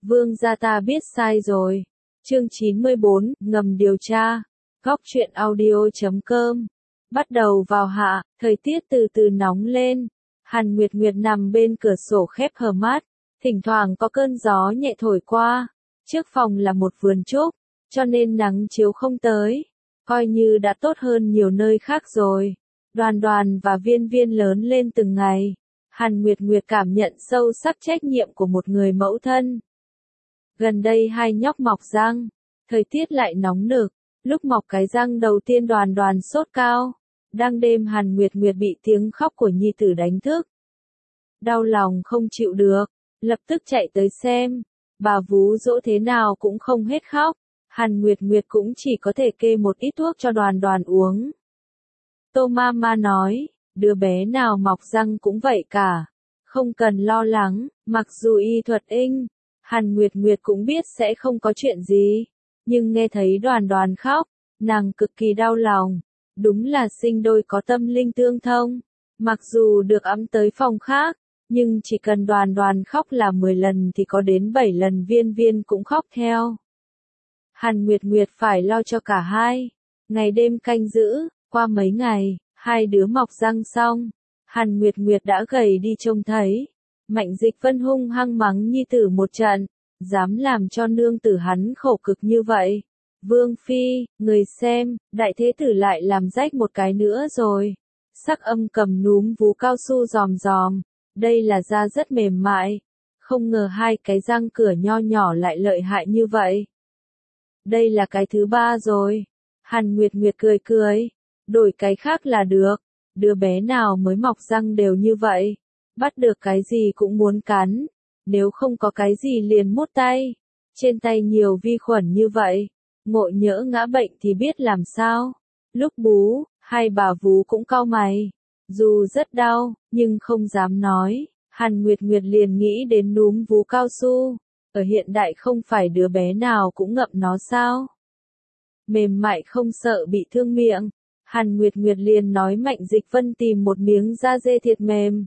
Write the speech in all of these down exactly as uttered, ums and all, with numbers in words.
Vương gia ta biết sai rồi. Chương chín mươi bốn, ngầm điều tra. Góc truyện audio chấm com. Bắt đầu vào hạ, thời tiết từ từ nóng lên. Hàn Nguyệt Nguyệt nằm bên cửa sổ khép hờ mắt, thỉnh thoảng có cơn gió nhẹ thổi qua. Trước phòng là một vườn trúc, cho nên nắng chiếu không tới. Coi như đã tốt hơn nhiều nơi khác rồi. Đoàn Đoàn và Viên Viên lớn lên từng ngày. Hàn Nguyệt Nguyệt cảm nhận sâu sắc trách nhiệm của một người mẫu thân. Gần đây hai nhóc mọc răng, thời tiết lại nóng nực, lúc mọc cái răng đầu tiên Đoàn Đoàn sốt cao. Đang đêm Hàn Nguyệt Nguyệt bị tiếng khóc của nhi tử đánh thức. Đau lòng không chịu được, lập tức chạy tới xem. Bà vú dỗ thế nào cũng không hết khóc. Hàn Nguyệt Nguyệt cũng chỉ có thể kê một ít thuốc cho Đoàn Đoàn uống. Tô Mama nói, đứa bé nào mọc răng cũng vậy cả. Không cần lo lắng, mặc dù y thuật inh, Hàn Nguyệt Nguyệt cũng biết sẽ không có chuyện gì. Nhưng nghe thấy Đoàn Đoàn khóc, nàng cực kỳ đau lòng. Đúng là sinh đôi có tâm linh tương thông. Mặc dù được ẵm tới phòng khác, nhưng chỉ cần Đoàn Đoàn khóc là mười lần thì có đến bảy lần Viên Viên cũng khóc theo. Hàn Nguyệt Nguyệt phải lo cho cả hai. Ngày đêm canh giữ, qua mấy ngày, hai đứa mọc răng xong. Hàn Nguyệt Nguyệt đã gầy đi trông thấy. Mạnh Dịch Vân hung hăng mắng nhi tử một trận, dám làm cho nương tử hắn khổ cực như vậy. Vương Phi, người xem, đại thế tử lại làm rách một cái nữa rồi. Sắc Âm cầm núm vú cao su giòm giòm, đây là da rất mềm mại. Không ngờ hai cái răng cửa nho nhỏ lại lợi hại như vậy. Đây là cái thứ ba rồi. Hàn Nguyệt Nguyệt cười cười, đổi cái khác là được. Đứa bé nào mới mọc răng đều như vậy. Bắt được cái gì cũng muốn cắn. Nếu không có cái gì liền mút tay. Trên tay nhiều vi khuẩn như vậy. Ngộ nhỡ ngã bệnh thì biết làm sao. Lúc bú, hai bà vú cũng cau mày. Dù rất đau, nhưng không dám nói. Hàn Nguyệt Nguyệt liền nghĩ đến núm vú cao su. Ở hiện đại không phải đứa bé nào cũng ngậm nó sao. Mềm mại không sợ bị thương miệng. Hàn Nguyệt Nguyệt liền nói Mạnh Dịch Vân tìm một miếng da dê thiệt mềm.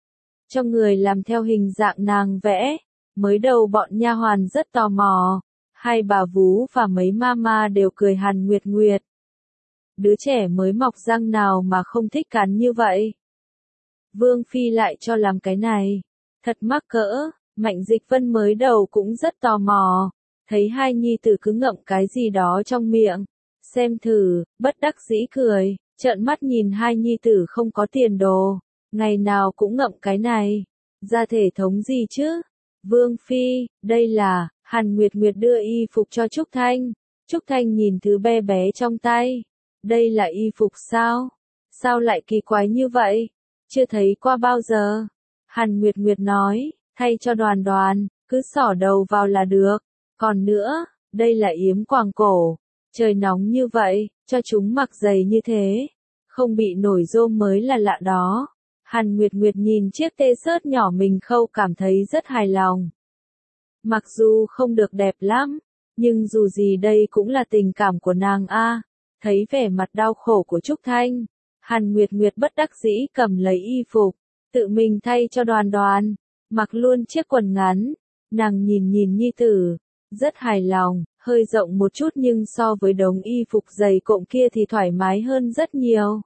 Cho người làm theo hình dạng nàng vẽ. Mới đầu bọn nha hoàn rất tò mò. Hai bà vú và mấy mama đều cười Hàn Nguyệt Nguyệt. Đứa trẻ mới mọc răng nào mà không thích cắn như vậy. Vương Phi lại cho làm cái này. Thật mắc cỡ. Mạnh Dịch Vân mới đầu cũng rất tò mò. Thấy hai nhi tử cứ ngậm cái gì đó trong miệng. Xem thử, bất đắc dĩ cười, trợn mắt nhìn hai nhi tử không có tiền đồ. Ngày nào cũng ngậm cái này. Ra thể thống gì chứ? Vương Phi, đây là, Hàn Nguyệt Nguyệt đưa y phục cho Trúc Thanh. Trúc Thanh nhìn thứ bé bé trong tay. Đây là y phục sao? Sao lại kỳ quái như vậy? Chưa thấy qua bao giờ. Hàn Nguyệt Nguyệt nói, thay cho Đoàn Đoàn, cứ xỏ đầu vào là được. Còn nữa, đây là yếm quàng cổ. Trời nóng như vậy, cho chúng mặc giày như thế. Không bị nổi rôm mới là lạ đó. Hàn Nguyệt Nguyệt nhìn chiếc tê xớt nhỏ mình khâu cảm thấy rất hài lòng. Mặc dù không được đẹp lắm, nhưng dù gì đây cũng là tình cảm của nàng a. Thấy vẻ mặt đau khổ của Trúc Thanh, Hàn Nguyệt Nguyệt bất đắc dĩ cầm lấy y phục, tự mình thay cho Đoàn Đoàn, mặc luôn chiếc quần ngắn. Nàng nhìn nhìn nhi tử, rất hài lòng, hơi rộng một chút nhưng so với đống y phục dày cộm kia thì thoải mái hơn rất nhiều.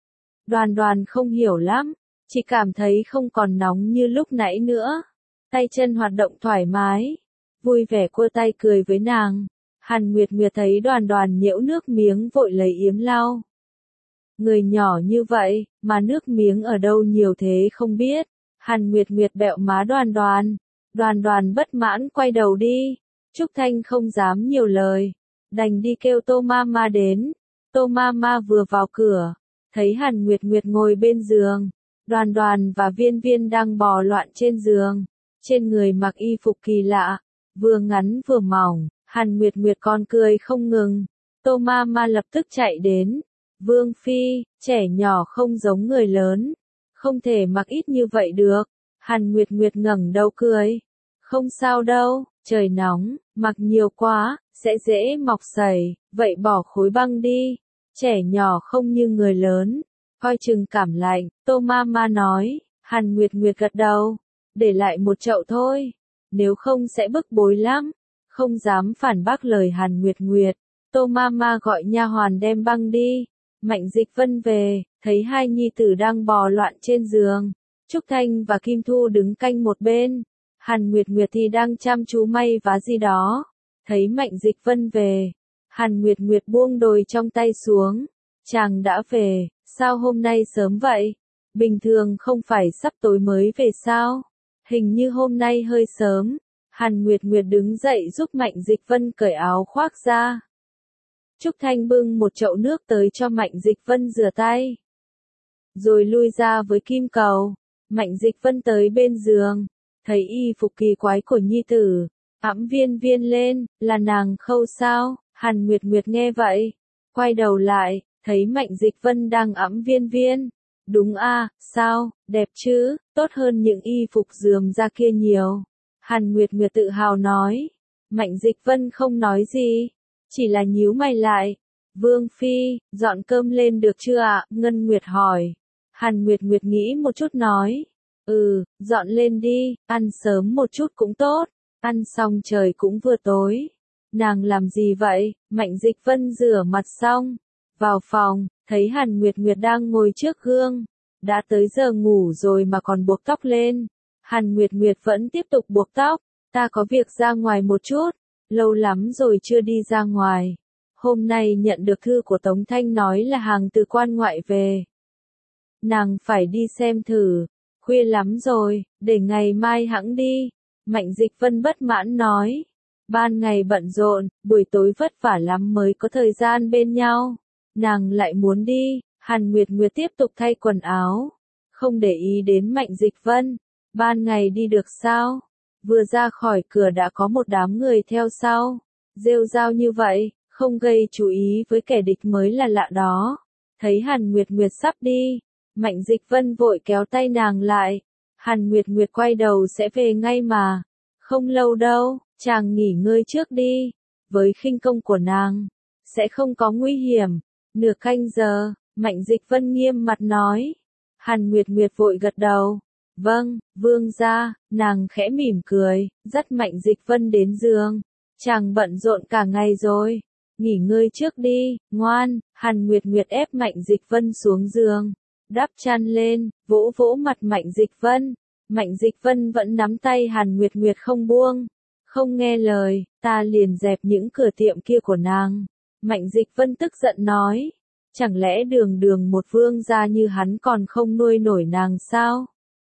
Đoàn Đoàn không hiểu lắm, chỉ cảm thấy không còn nóng như lúc nãy nữa. Tay chân hoạt động thoải mái, vui vẻ cua tay cười với nàng. Hàn Nguyệt Nguyệt thấy Đoàn Đoàn nhễu nước miếng vội lấy yếm lau. Người nhỏ như vậy, mà nước miếng ở đâu nhiều thế không biết. Hàn Nguyệt Nguyệt bẹo má Đoàn Đoàn. Đoàn Đoàn bất mãn quay đầu đi. Trúc Thanh không dám nhiều lời, đành đi kêu Tô Mama đến. Tô Mama vừa vào cửa, thấy Hàn Nguyệt Nguyệt ngồi bên giường. Đoàn Đoàn và Viên Viên đang bò loạn trên giường. Trên người mặc y phục kỳ lạ, vừa ngắn vừa mỏng. Hàn Nguyệt Nguyệt còn cười không ngừng. Tô Mama lập tức chạy đến. Vương Phi, trẻ nhỏ không giống người lớn. Không thể mặc ít như vậy được. Hàn Nguyệt Nguyệt ngẩng đầu cười. Không sao đâu, trời nóng, mặc nhiều quá, sẽ dễ mọc sẩy, vậy bỏ khối băng đi. Trẻ nhỏ không như người lớn, coi chừng cảm lạnh. Tô Mama nói. Hàn Nguyệt Nguyệt gật đầu. Để lại một chậu thôi. nếu không sẽ bức bối lắm. Không dám phản bác lời Hàn Nguyệt Nguyệt. Tô Mama gọi nha hoàn đem băng đi. Mạnh Dịch Vân về, thấy hai nhi tử đang bò loạn trên giường. Trúc Thanh và Kim Thu đứng canh một bên. Hàn Nguyệt Nguyệt thì đang chăm chú may vá gì đó. Thấy Mạnh Dịch Vân về, Hàn Nguyệt Nguyệt buông đồi trong tay xuống. Chàng đã về, sao hôm nay sớm vậy? Bình thường không phải sắp tối mới về sao? Hình như hôm nay hơi sớm. Hàn Nguyệt Nguyệt đứng dậy giúp Mạnh Dịch Vân cởi áo khoác ra. Trúc Thanh bưng một chậu nước tới cho Mạnh Dịch Vân rửa tay. Rồi lui ra với kim cầu. Mạnh Dịch Vân tới bên giường. Thấy y phục kỳ quái của nhi tử. Ẵm viên viên lên, là nàng Khâu sao? Hàn Nguyệt Nguyệt nghe vậy. Quay đầu lại, thấy Mạnh Dịch Vân đang ẵm viên viên. Đúng a, sao, đẹp chứ, tốt hơn những y phục rườm ra kia nhiều. Hàn Nguyệt Nguyệt tự hào nói. Mạnh Dịch Vân không nói gì, chỉ là nhíu mày lại. Vương Phi, dọn cơm lên được chưa ạ? Ngân Nguyệt hỏi. Hàn Nguyệt Nguyệt nghĩ một chút nói. Ừ, dọn lên đi, ăn sớm một chút cũng tốt. Ăn xong trời cũng vừa tối. Nàng làm gì vậy? Mạnh Dịch Vân rửa mặt xong. Vào phòng, thấy Hàn Nguyệt Nguyệt đang ngồi trước gương. Đã tới giờ ngủ rồi mà còn buộc tóc lên. Hàn Nguyệt Nguyệt vẫn tiếp tục buộc tóc. Ta có việc ra ngoài một chút. Lâu lắm rồi chưa đi ra ngoài. Hôm nay nhận được thư của Tống Thanh nói là hàng từ quan ngoại về. Nàng phải đi xem thử. Khuya lắm rồi, để ngày mai hẵng đi. Mạnh Dịch Vân bất mãn nói. Ban ngày bận rộn, buổi tối vất vả lắm mới có thời gian bên nhau. Nàng lại muốn đi. Hàn Nguyệt Nguyệt tiếp tục thay quần áo. Không để ý đến Mạnh Dịch Vân. Ban ngày đi được sao? Vừa ra khỏi cửa đã có một đám người theo sau. Rêu rao như vậy, không gây chú ý với kẻ địch mới là lạ đó. Thấy Hàn Nguyệt Nguyệt sắp đi. Mạnh Dịch Vân vội kéo tay nàng lại. Hàn Nguyệt Nguyệt quay đầu sẽ về ngay mà. Không lâu đâu, chàng nghỉ ngơi trước đi. Với khinh công của nàng, sẽ không có nguy hiểm. Nửa canh giờ, Mạnh Dịch Vân nghiêm mặt nói. Hàn Nguyệt Nguyệt vội gật đầu. Vâng, vương gia. Nàng khẽ mỉm cười, dắt Mạnh Dịch Vân đến giường. Chàng bận rộn cả ngày rồi. Nghỉ ngơi trước đi, ngoan. Hàn Nguyệt Nguyệt ép Mạnh Dịch Vân xuống giường. Đắp chăn lên, vỗ vỗ mặt Mạnh Dịch Vân. Mạnh Dịch Vân vẫn nắm tay Hàn Nguyệt Nguyệt không buông. Không nghe lời, ta liền dẹp những cửa tiệm kia của nàng. Mạnh Dịch Vân tức giận nói. Chẳng lẽ đường đường một vương gia như hắn còn không nuôi nổi nàng sao?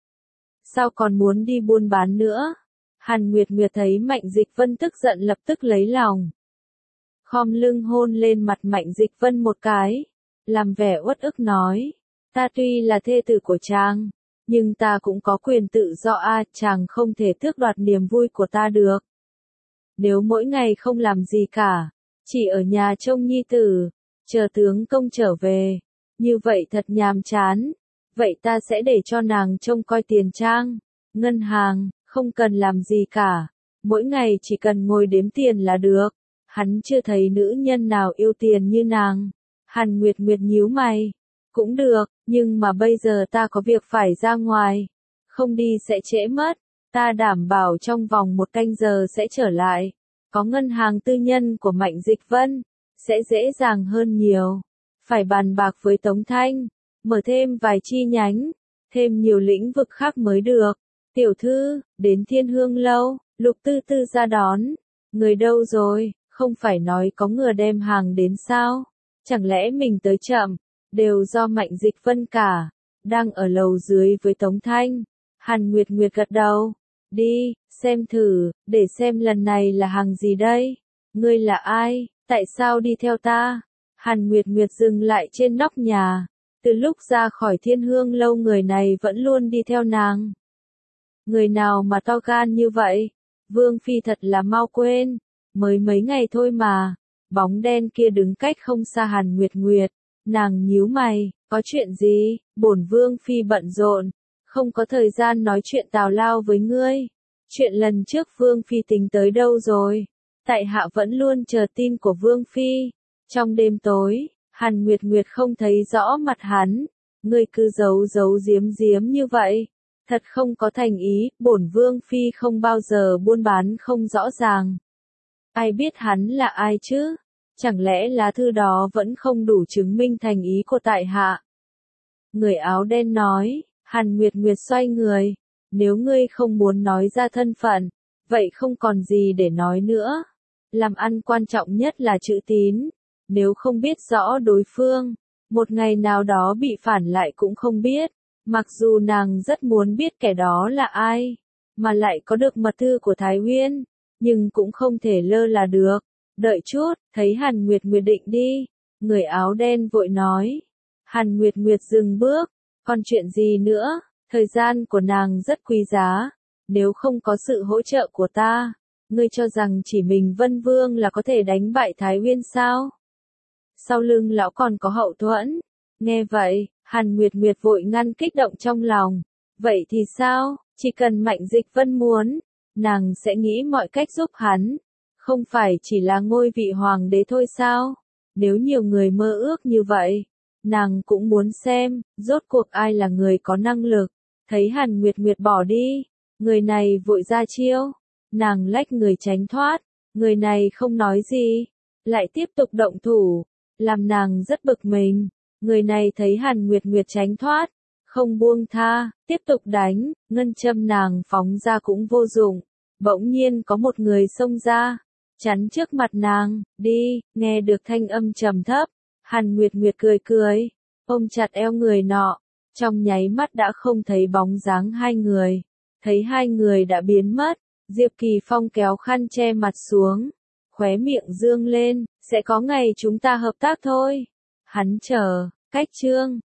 Sao còn muốn đi buôn bán nữa? Hàn Nguyệt Nguyệt thấy Mạnh Dịch Vân tức giận lập tức lấy lòng. Khom lưng hôn lên mặt Mạnh Dịch Vân một cái. Làm vẻ uất ức nói. Ta tuy là thê tử của chàng, nhưng ta cũng có quyền tự do a, chàng không thể tước đoạt niềm vui của ta được. Nếu mỗi ngày không làm gì cả, chỉ ở nhà trông nhi tử, chờ tướng công trở về, như vậy thật nhàm chán. Vậy ta sẽ để cho nàng trông coi tiền trang, ngân hàng, không cần làm gì cả. Mỗi ngày chỉ cần ngồi đếm tiền là được. Hắn chưa thấy nữ nhân nào yêu tiền như nàng. Hàn Nguyệt Nguyệt nhíu mày. Cũng được, nhưng mà bây giờ ta có việc phải ra ngoài. Không đi sẽ trễ mất. Ta đảm bảo trong vòng một canh giờ sẽ trở lại. Có ngân hàng tư nhân của Mạnh Dịch Vân. Sẽ dễ dàng hơn nhiều. Phải bàn bạc với Tống Thanh. Mở thêm vài chi nhánh. Thêm nhiều lĩnh vực khác mới được. Tiểu thư, đến Thiên Hương Lâu. Lục Tư Tư ra đón. Người đâu rồi? Không phải nói có người đem hàng đến sao? Chẳng lẽ mình tới chậm? Đều do Mạnh Dịch Vân cả. Đang ở lầu dưới với Tống Thanh. Hàn Nguyệt Nguyệt gật đầu. Đi, xem thử, để xem lần này là hàng gì đây? Ngươi là ai? Tại sao đi theo ta? Hàn Nguyệt Nguyệt dừng lại trên nóc nhà. Từ lúc ra khỏi Thiên Hương Lâu người này vẫn luôn đi theo nàng. Người nào mà to gan như vậy? Vương Phi thật là mau quên. Mới mấy ngày thôi mà. Bóng đen kia đứng cách không xa Hàn Nguyệt Nguyệt. Nàng nhíu mày, có chuyện gì? Bổn Vương Phi bận rộn, không có thời gian nói chuyện tào lao với ngươi. Chuyện lần trước Vương Phi tính tới đâu rồi? Tại hạ vẫn luôn chờ tin của Vương Phi. Trong đêm tối, Hàn Nguyệt Nguyệt không thấy rõ mặt hắn. Ngươi cứ giấu giấu giếm giếm như vậy. Thật không có thành ý, bổn vương phi không bao giờ buôn bán không rõ ràng. Ai biết hắn là ai chứ? Chẳng lẽ lá thư đó vẫn không đủ chứng minh thành ý của tại hạ? Người áo đen nói, Hàn Nguyệt Nguyệt xoay người, nếu ngươi không muốn nói ra thân phận, vậy không còn gì để nói nữa. Làm ăn quan trọng nhất là chữ tín, nếu không biết rõ đối phương, một ngày nào đó bị phản lại cũng không biết. Mặc dù nàng rất muốn biết kẻ đó là ai, mà lại có được mật thư của Thái Uyên, nhưng cũng không thể lơ là được. Đợi chút, thấy Hàn Nguyệt Nguyệt định đi, người áo đen vội nói. Hàn Nguyệt Nguyệt dừng bước, còn chuyện gì nữa, thời gian của nàng rất quý giá, nếu không có sự hỗ trợ của ta, ngươi cho rằng chỉ mình Vân Vương là có thể đánh bại Thái Uyên sao? Sau lưng lão còn có hậu thuẫn. Nghe vậy, Hàn Nguyệt Nguyệt vội ngăn kích động trong lòng. Vậy thì sao, chỉ cần Mạnh Dịch Vân muốn, nàng sẽ nghĩ mọi cách giúp hắn. Không phải chỉ là ngôi vị hoàng đế thôi sao? Nếu nhiều người mơ ước như vậy, nàng cũng muốn xem, rốt cuộc ai là người có năng lực. Thấy Hàn Nguyệt Nguyệt bỏ đi, người này vội ra chiêu. Nàng lách người tránh thoát, người này không nói gì, lại tiếp tục động thủ, làm nàng rất bực mình. Người này thấy Hàn Nguyệt Nguyệt tránh thoát, không buông tha, tiếp tục đánh, ngân châm nàng phóng ra cũng vô dụng. Bỗng nhiên có một người xông ra, chắn trước mặt nàng, đi, nghe được thanh âm trầm thấp. Hàn Nguyệt Nguyệt cười cười, ôm chặt eo người nọ, trong nháy mắt đã không thấy bóng dáng hai người. Thấy hai người đã biến mất, Diệp Kỳ Phong kéo khăn che mặt xuống, khóe miệng dương lên, sẽ có ngày chúng ta hợp tác thôi. Hắn chờ, cách chương